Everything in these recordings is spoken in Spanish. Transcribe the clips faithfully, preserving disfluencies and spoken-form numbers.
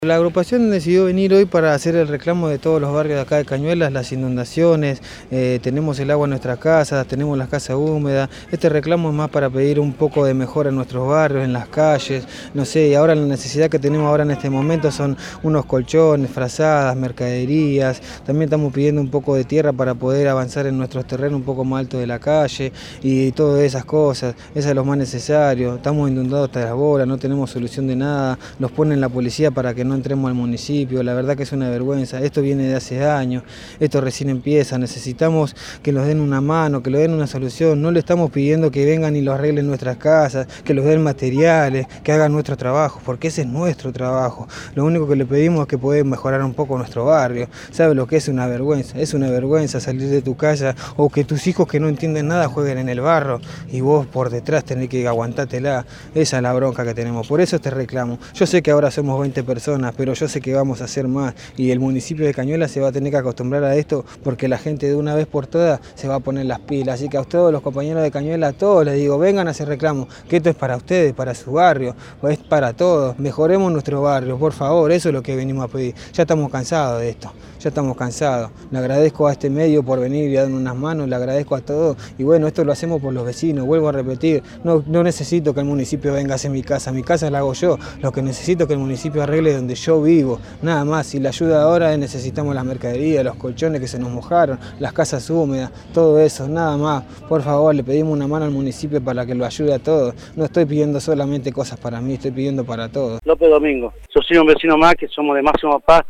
La agrupación decidió venir hoy para hacer el reclamo de todos los barrios de acá de Cañuelas, las inundaciones, eh, tenemos el agua en nuestras casas, tenemos las casas húmedas. Este reclamo es más para pedir un poco de mejora en nuestros barrios, en las calles, no sé, y ahora la necesidad que tenemos ahora en este momento son unos colchones, frazadas, mercaderías. También estamos pidiendo un poco de tierra para poder avanzar en nuestros terrenos un poco más altos de la calle y todas esas cosas. Eso es lo más necesario. Estamos inundados hasta las bolas, no tenemos solución de nada, nos ponen la policía para que no entremos al municipio. La verdad que es una vergüenza, esto viene de hace años, esto recién empieza, necesitamos que nos den una mano, que nos den una solución. No le estamos pidiendo que vengan y lo arreglen nuestras casas, que nos den materiales, que hagan nuestro trabajo, porque ese es nuestro trabajo. Lo único que le pedimos es que puedan mejorar un poco nuestro barrio. ¿Sabe lo que es una vergüenza? Es una vergüenza salir de tu casa o que tus hijos que no entienden nada jueguen en el barro y vos por detrás tenés que aguantártela. Esa es la bronca que tenemos, por eso te reclamo. Yo sé que ahora somos veinte personas, pero yo sé que vamos a hacer más y el municipio de Cañuelas se va a tener que acostumbrar a esto porque la gente de una vez por todas se va a poner las pilas. Así que a todos los compañeros de Cañuelas, a todos les digo, vengan a hacer reclamo, que esto es para ustedes, para su barrio, es para todos. Mejoremos nuestro barrio, por favor, eso es lo que venimos a pedir. Ya estamos cansados de esto, ya estamos cansados. Le agradezco a este medio por venir y darnos unas manos, le agradezco a todos y bueno, esto lo hacemos por los vecinos, vuelvo a repetir, no, no necesito que el municipio venga a hacer mi casa, mi casa la hago yo, lo que necesito es que el municipio arregle donde yo vivo, nada más. Y la ayuda ahora es necesitamos las mercaderías, los colchones que se nos mojaron, las casas húmedas, todo eso, nada más. Por favor, le pedimos una mano al municipio para que lo ayude a todos. No estoy pidiendo solamente cosas para mí, estoy pidiendo para todos. López Domingo, yo soy un vecino más que somos de Máximo Paz,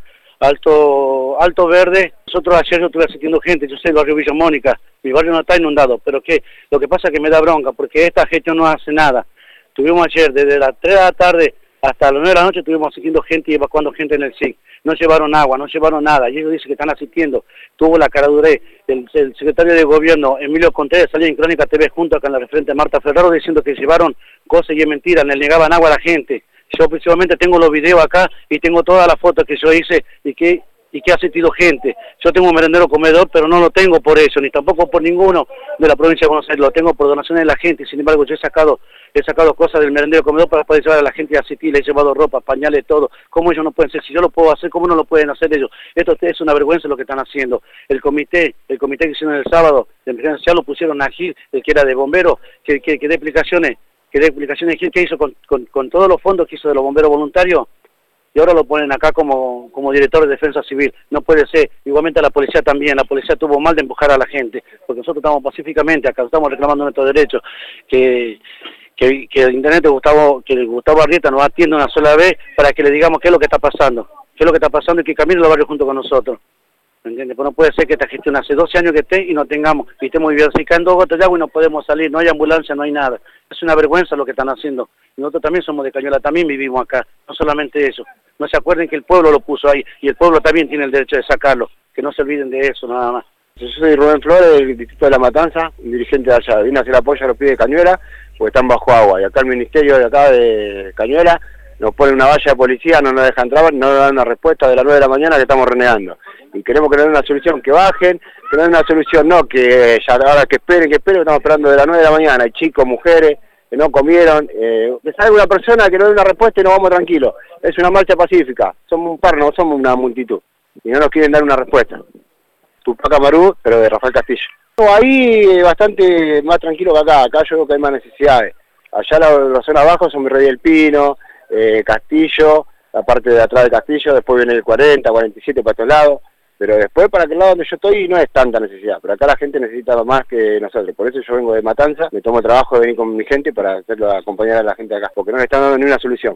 Alto, Alto Verde. Nosotros ayer yo estuve asistiendo gente, yo sé el barrio Villa Mónica, mi barrio no está inundado, pero que lo que pasa es que me da bronca porque esta gestión no hace nada. Tuvimos ayer desde las tres de la tarde hasta las nueve de la noche estuvimos asistiendo gente y evacuando gente en el S I C. No llevaron agua, no llevaron nada. Y ellos dicen que están asistiendo. Tuvo la caradurez el, el secretario de gobierno, Emilio Contreras, salió en Crónica T V junto con la referente Marta Ferraro diciendo que llevaron cosas y es mentira, le negaban agua a la gente. Yo principalmente tengo los videos acá y tengo todas las fotos que yo hice y que y que ha asistido gente. Yo tengo un merendero comedor, pero no lo tengo por eso, ni tampoco por ninguno de la provincia de Buenos Aires, lo tengo por donaciones de la gente. Sin embargo, yo he sacado he sacado cosas del merendero comedor para poder llevar a la gente a asistir, le he llevado ropa, pañales, todo. ¿Cómo ellos no pueden ser? Si yo lo puedo hacer, ¿cómo no lo pueden hacer ellos? Esto es una vergüenza lo que están haciendo. El comité, el comité que hicieron el sábado de emergencia social lo pusieron a Gil, el que era de bomberos, que, que, que dé explicaciones, que dé explicaciones Gil, que hizo con, con, con todos los fondos que hizo de los bomberos voluntarios. Y ahora lo ponen acá como, como director de defensa civil. No puede ser. Igualmente a la policía también. La policía tuvo mal de empujar a la gente, porque nosotros estamos pacíficamente acá, estamos reclamando nuestros derechos. Que, que, que el intendente Gustavo, que Gustavo Arrieta nos atienda una sola vez para que le digamos qué es lo que está pasando. Qué es lo que está pasando y que camine los barrios junto con nosotros. ¿Me entiendes? Pues no puede ser que esta gestión hace doce años que esté y no tengamos, y estemos diversificando gotas de agua y no podemos salir, no hay ambulancia, no hay nada. Es una vergüenza lo que están haciendo. Y nosotros también somos de Cañuelas, también vivimos acá, no solamente eso. No se acuerden que el pueblo lo puso ahí y el pueblo también tiene el derecho de sacarlo. Que no se olviden de eso, nada más. Yo soy Rubén Flores, del distrito de La Matanza, dirigente de allá. Vine a hacer apoyo a los pibes de Cañuelas porque están bajo agua. Y acá el ministerio de acá de Cañuelas nos pone una valla de policía, no nos deja entrar, no nos dan una respuesta de las nueve de la mañana que estamos renegando. Y queremos que nos den una solución, que bajen, que nos den una solución, no que ya ahora que esperen, que esperen, estamos esperando de las nueve de la mañana. Hay chicos, mujeres que no comieron, eh, que salga una persona que nos dé una respuesta y nos vamos tranquilos. Es una marcha pacífica, somos un par, no somos una multitud, y no nos quieren dar una respuesta. Tupac Amaru, pero de Rafael Castillo. Ahí bastante más tranquilo que acá, acá yo veo que hay más necesidades. Allá la, la zona abajo son Virrey del Pino, eh, Castillo, la parte de atrás de Castillo, después viene el cuarenta, cuarenta y siete para estos lados. Pero después para aquel lado donde yo estoy no es tanta necesidad, pero acá la gente necesita más que nosotros. Por eso yo vengo de Matanza, me tomo el trabajo de venir con mi gente para hacerlo, acompañar a la gente de acá, porque no le están dando ni una solución.